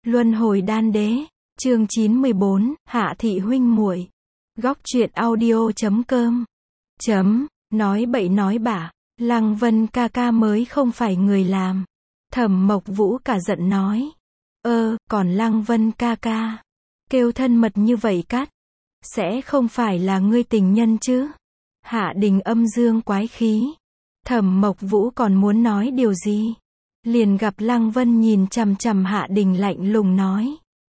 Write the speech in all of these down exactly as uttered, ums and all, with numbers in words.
Luân hồi đan đế, chương chín mươi bốn, Hạ thị huynh muội. Góc truyện audio chấm com. Chấm, nói bậy nói bạ, Lăng Vân ca ca mới không phải người làm. Thẩm Mộc Vũ cả giận nói. Ơ, còn Lăng Vân ca ca, kêu thân mật như vậy cắt, sẽ không phải là ngươi tình nhân chứ? Hạ Đình âm dương quái khí. Thẩm Mộc Vũ còn muốn nói điều gì, liền gặp Lăng Vân nhìn chằm chằm Hạ Đình lạnh lùng nói.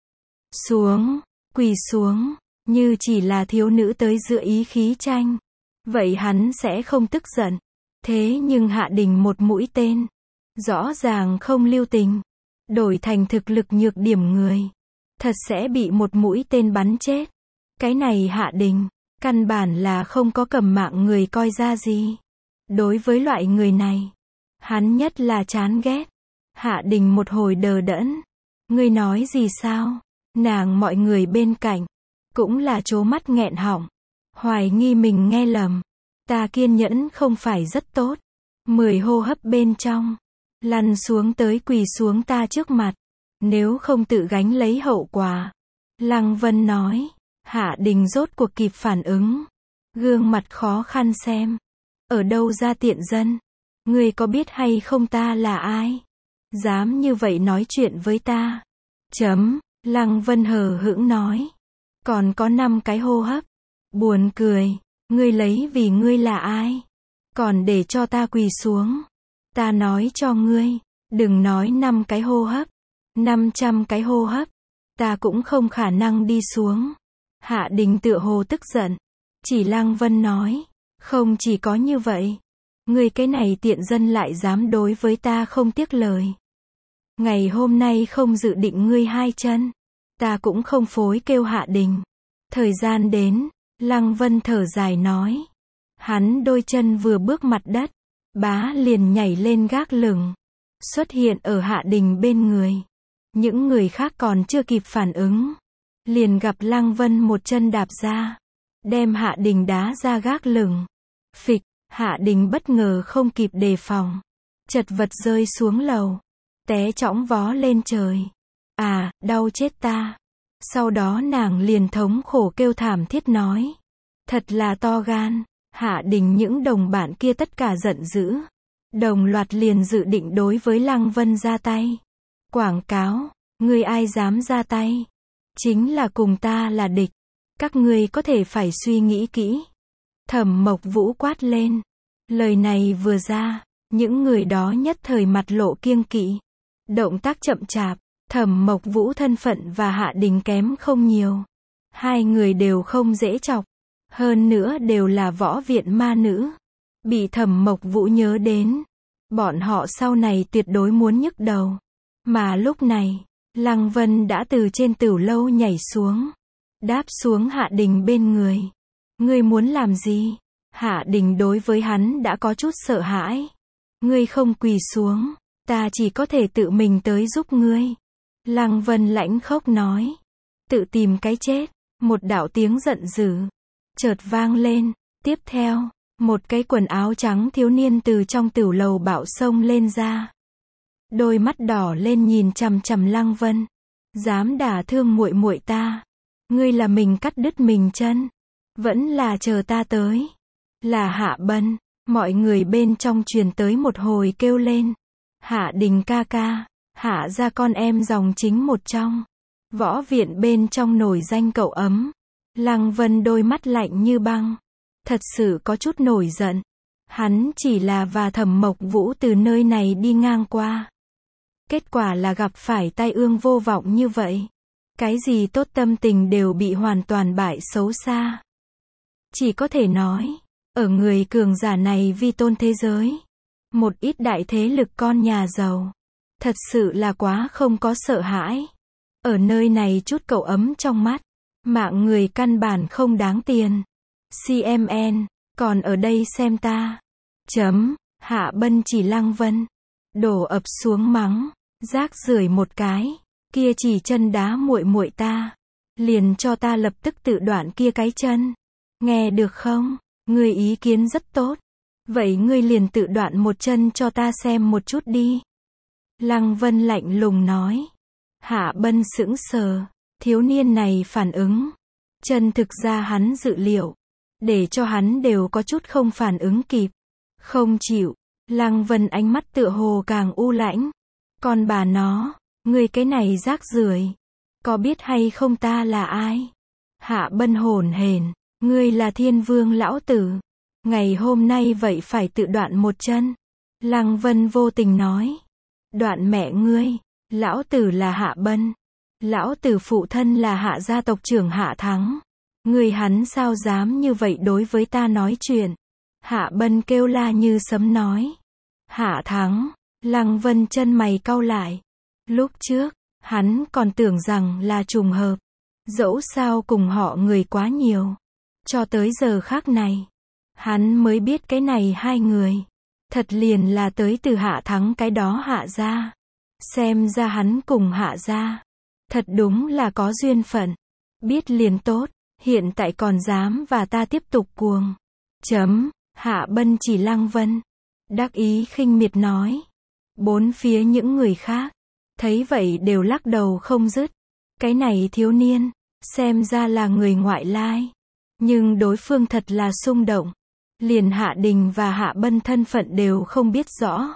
Xuống, quỳ xuống, như chỉ là thiếu nữ tới giữa ý khí tranh. Vậy hắn sẽ không tức giận. Thế nhưng Hạ Đình một mũi tên, rõ ràng không lưu tình, đổi thành thực lực nhược điểm người, thật sẽ bị một mũi tên bắn chết. Cái này Hạ Đình, căn bản là không có cầm mạng người coi ra gì. Đối với loại người này, hắn nhất là chán ghét. Hạ Đình một hồi đờ đẫn. Ngươi nói gì sao? Nàng mọi người bên cạnh, cũng là trố mắt nghẹn họng, hoài nghi mình nghe lầm. Ta kiên nhẫn không phải rất tốt. Mười hô hấp bên trong, lăn xuống tới quỳ xuống ta trước mặt. Nếu không tự gánh lấy hậu quả. Lăng Vân nói. Hạ Đình rốt cuộc kịp phản ứng. Gương mặt khó khăn xem. Ở đâu ra tiện dân? Ngươi có biết hay không ta là ai? Dám như vậy nói chuyện với ta? Chấm, Lăng Vân hờ hững nói. Còn có năm cái hô hấp. Buồn cười, ngươi lấy vì ngươi là ai? Còn để cho ta quỳ xuống. Ta nói cho ngươi, đừng nói năm cái hô hấp. Năm trăm cái hô hấp, ta cũng không khả năng đi xuống. Hạ Đình tựa hồ tức giận. Chỉ Lăng Vân nói. Không chỉ có như vậy. Ngươi cái này tiện dân lại dám đối với ta không tiếc lời. Ngày hôm nay không dự định ngươi hai chân. Ta cũng không phối kêu Hạ Đình. Thời gian đến, Lăng Vân thở dài nói. Hắn đôi chân vừa bước mặt đất, bá liền nhảy lên gác lửng, xuất hiện ở Hạ Đình bên người. Những người khác còn chưa kịp phản ứng, liền gặp Lăng Vân một chân đạp ra, đem Hạ Đình đá ra gác lửng. Phịch, Hạ Đình bất ngờ không kịp đề phòng, chật vật rơi xuống lầu, té chõng vó lên trời. À, đau chết ta. Sau đó nàng liền thống khổ kêu thảm thiết nói. Thật là to gan. Hạ Đình những đồng bạn kia tất cả giận dữ, đồng loạt liền dự định đối với Lăng Vân ra tay. Quảng cáo, ngươi ai dám ra tay? Chính là cùng ta là địch. Các ngươi có thể phải suy nghĩ kỹ. Thẩm Mộc Vũ quát lên. Lời này vừa ra, những người đó nhất thời mặt lộ kiêng kỵ. Động tác chậm chạp, Thẩm Mộc Vũ thân phận và Hạ Đình kém không nhiều. Hai người đều không dễ chọc. Hơn nữa đều là võ viện ma nữ. Bị Thẩm Mộc Vũ nhớ đến. Bọn họ sau này tuyệt đối muốn nhức đầu. Mà lúc này, Lăng Vân đã từ trên tửu lâu nhảy xuống. Đáp xuống Hạ Đình bên người. Ngươi muốn làm gì? Hạ Đình đối với hắn đã có chút sợ hãi. Ngươi không quỳ xuống, ta chỉ có thể tự mình tới giúp ngươi. Lăng Vân lãnh khốc nói. Tự tìm cái chết. Một đạo tiếng giận dữ chợt vang lên. Tiếp theo, một cái quần áo trắng thiếu niên từ trong tửu lầu bạo xông lên ra. Đôi mắt đỏ lên nhìn chằm chằm Lăng Vân. Dám đả thương muội muội ta. Ngươi là mình cắt đứt mình chân, vẫn là chờ ta tới? Là Hạ Bân. Mọi người bên trong truyền tới một hồi kêu lên. Hạ Đình ca ca, Hạ ra con em dòng chính một trong. Võ viện bên trong nổi danh cậu ấm. Lăng Vân đôi mắt lạnh như băng. Thật sự có chút nổi giận. Hắn chỉ là và Thẩm Mộc Vũ từ nơi này đi ngang qua. Kết quả là gặp phải tai ương vô vọng như vậy. Cái gì tốt tâm tình đều bị hoàn toàn bại xấu xa. Chỉ có thể nói, ở người cường giả này vi tôn thế giới, một ít đại thế lực con nhà giàu, thật sự là quá không có sợ hãi. Ở nơi này chút cậu ấm trong mắt, mạng người căn bản không đáng tiền. xê em en, còn ở đây xem ta. Chấm, Hạ Bân chỉ Lăng Vân, đổ ập xuống mắng, rác rưởi một cái, kia chỉ chân đá muội muội ta, liền cho ta lập tức tự đoạn kia cái chân. Nghe được không? Ngươi ý kiến rất tốt. Vậy ngươi liền tự đoạn một chân cho ta xem một chút đi. Lăng Vân lạnh lùng nói. Hạ Bân sững sờ, thiếu niên này phản ứng. Chân thực ra hắn dự liệu. Để cho hắn đều có chút không phản ứng kịp. Không chịu. Lăng Vân ánh mắt tựa hồ càng u lãnh. Còn bà nó, ngươi cái này rác rưởi, có biết hay không ta là ai? Hạ Bân hồn hển, ngươi là Thiên Vương lão tử. Ngày hôm nay vậy phải tự đoạn một chân. Lăng Vân vô tình nói. Đoạn mẹ ngươi, lão tử là Hạ Bân. Lão tử phụ thân là Hạ gia tộc trưởng Hạ Thắng. Ngươi hắn sao dám như vậy đối với ta nói chuyện? Hạ Bân kêu la như sấm nói. Hạ Thắng, Lăng Vân chân mày cau lại. Lúc trước, hắn còn tưởng rằng là trùng hợp. Dẫu sao cùng họ người quá nhiều. Cho tới giờ khác này, hắn mới biết cái này hai người. Thật liền là tới từ Hạ Thắng cái đó Hạ gia. Xem ra hắn cùng Hạ gia. Thật đúng là có duyên phận. Biết liền tốt, hiện tại còn dám và ta tiếp tục cuồng. Chấm, Hạ Bân chỉ Lăng Vân. Đắc ý khinh miệt nói. Bốn phía những người khác, thấy vậy đều lắc đầu không dứt. Cái này thiếu niên, xem ra là người ngoại lai. Nhưng đối phương thật là xung động. Liền Hạ Đình và Hạ Bân thân phận đều không biết rõ.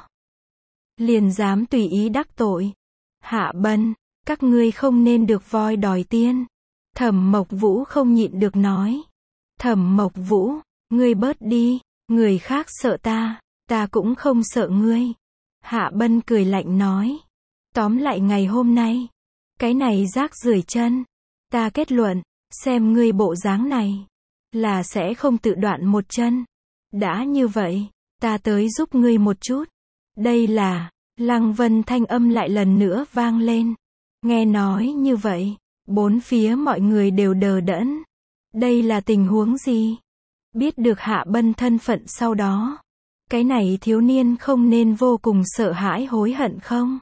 Liền dám tùy ý đắc tội. Hạ Bân, các ngươi không nên được voi đòi tiên. Thẩm Mộc Vũ không nhịn được nói. Thẩm Mộc Vũ, ngươi bớt đi, người khác sợ ta, ta cũng không sợ ngươi. Hạ Bân cười lạnh nói. Tóm lại ngày hôm nay, cái này rác rưởi chân, ta kết luận, xem ngươi bộ dáng này, là sẽ không tự đoạn một chân. Đã như vậy, ta tới giúp ngươi một chút. Đây là, Lăng Vân thanh âm lại lần nữa vang lên. Nghe nói như vậy, bốn phía mọi người đều đờ đẫn. Đây là tình huống gì? Biết được Hạ Bân thân phận sau đó, cái này thiếu niên không nên vô cùng sợ hãi hối hận không?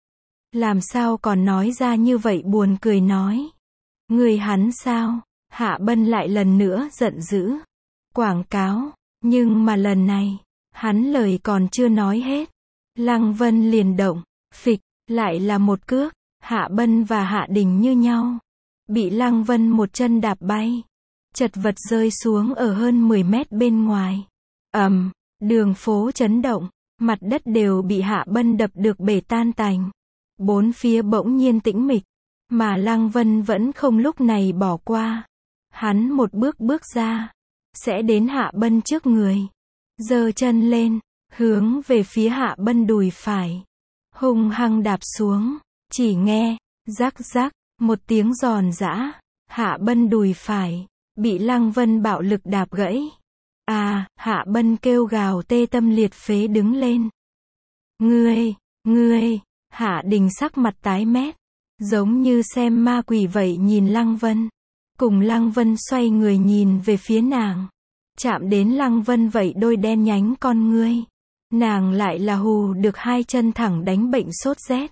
Làm sao còn nói ra như vậy buồn cười nói. Người hắn sao? Hạ Bân lại lần nữa giận dữ. Quảng cáo, nhưng mà lần này, hắn lời còn chưa nói hết. Lăng Vân liền động, phịch, lại là một cước. Hạ Bân và Hạ Đình như nhau. Bị Lăng Vân một chân đạp bay. Chật vật rơi xuống ở hơn mười mét bên ngoài. Ầm, đường phố chấn động, mặt đất đều bị Hạ Bân đập được bể tan tành. Bốn phía bỗng nhiên tĩnh mịch, mà Lăng Vân vẫn không lúc này bỏ qua. Hắn một bước bước ra, sẽ đến Hạ Bân trước người. Giơ chân lên, hướng về phía Hạ Bân đùi phải. Hung hăng đạp xuống, chỉ nghe, rắc rắc, một tiếng giòn giã. Hạ Bân đùi phải, bị Lăng Vân bạo lực đạp gãy. À, Hạ Bân kêu gào tê tâm liệt phế đứng lên. Ngươi, ngươi, Hạ Đình sắc mặt tái mét, giống như xem ma quỷ vậy nhìn Lăng Vân. Cùng Lăng Vân xoay người nhìn về phía nàng. Chạm đến Lăng Vân vậy đôi đen nhánh con ngươi. Nàng lại là hù được hai chân thẳng đánh bệnh sốt rét.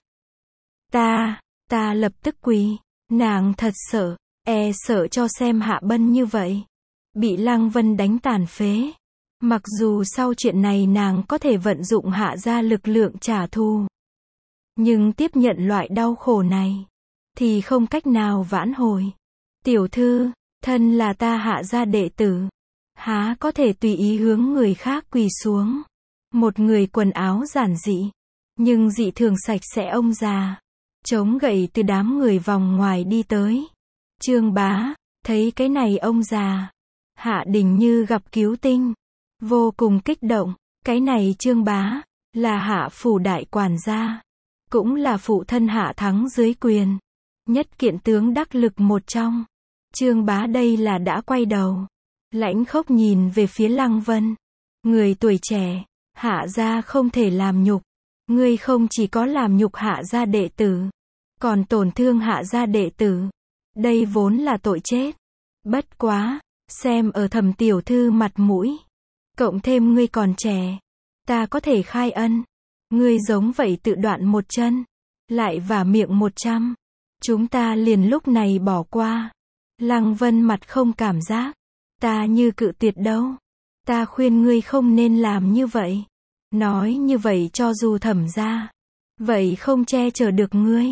Ta, ta lập tức quỳ. Nàng thật sợ, e sợ cho xem Hạ Bân như vậy. Bị Lăng Vân đánh tàn phế. Mặc dù sau chuyện này nàng có thể vận dụng Hạ gia lực lượng trả thù. Nhưng tiếp nhận loại đau khổ này, thì không cách nào vãn hồi. Tiểu thư, thân là ta Hạ gia đệ tử. Há có thể tùy ý hướng người khác quỳ xuống. Một người quần áo giản dị, nhưng dị thường sạch sẽ ông già. Chống gậy từ đám người vòng ngoài đi tới. Trương Bá, thấy cái này ông già. Hạ Đình như gặp cứu tinh. Vô cùng kích động. Cái này Trương Bá, là Hạ phủ đại quản gia. Cũng là phụ thân Hạ Thắng dưới quyền. Nhất kiện tướng đắc lực một trong. Trương Bá đây là đã quay đầu. Lãnh khốc nhìn về phía Lăng Vân. Người tuổi trẻ, Hạ gia không thể làm nhục. Ngươi không chỉ có làm nhục Hạ gia đệ tử, còn tổn thương Hạ gia đệ tử. Đây vốn là tội chết. Bất quá, xem ở Thẩm tiểu thư mặt mũi. Cộng thêm ngươi còn trẻ. Ta có thể khai ân. Ngươi giống vậy tự đoạn một chân. Lại vả miệng một trăm. Chúng ta liền lúc này bỏ qua. Lăng Vân mặt không cảm giác. Ta như cự tuyệt đâu. Ta khuyên ngươi không nên làm như vậy. Nói như vậy cho dù Thẩm gia, vậy không che chở được ngươi.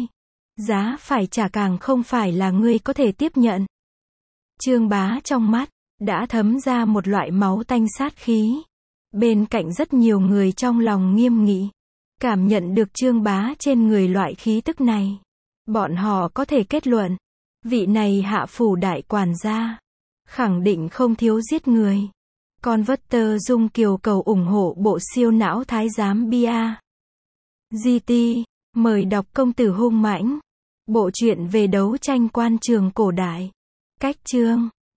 Giá phải trả càng không phải là ngươi có thể tiếp nhận. Trương Bá trong mắt, đã thấm ra một loại máu tanh sát khí. Bên cạnh rất nhiều người trong lòng nghiêm nghị. Cảm nhận được Trương Bá trên người loại khí tức này. Bọn họ có thể kết luận. Vị này hạ phủ đại quản gia. Khẳng định không thiếu giết người. Converter Dung Kiều cầu ủng hộ bộ siêu não thái giám bia. giê tê, mời đọc Công tử hung mãnh. Bộ truyện về đấu tranh quan trường cổ đại. Cách chương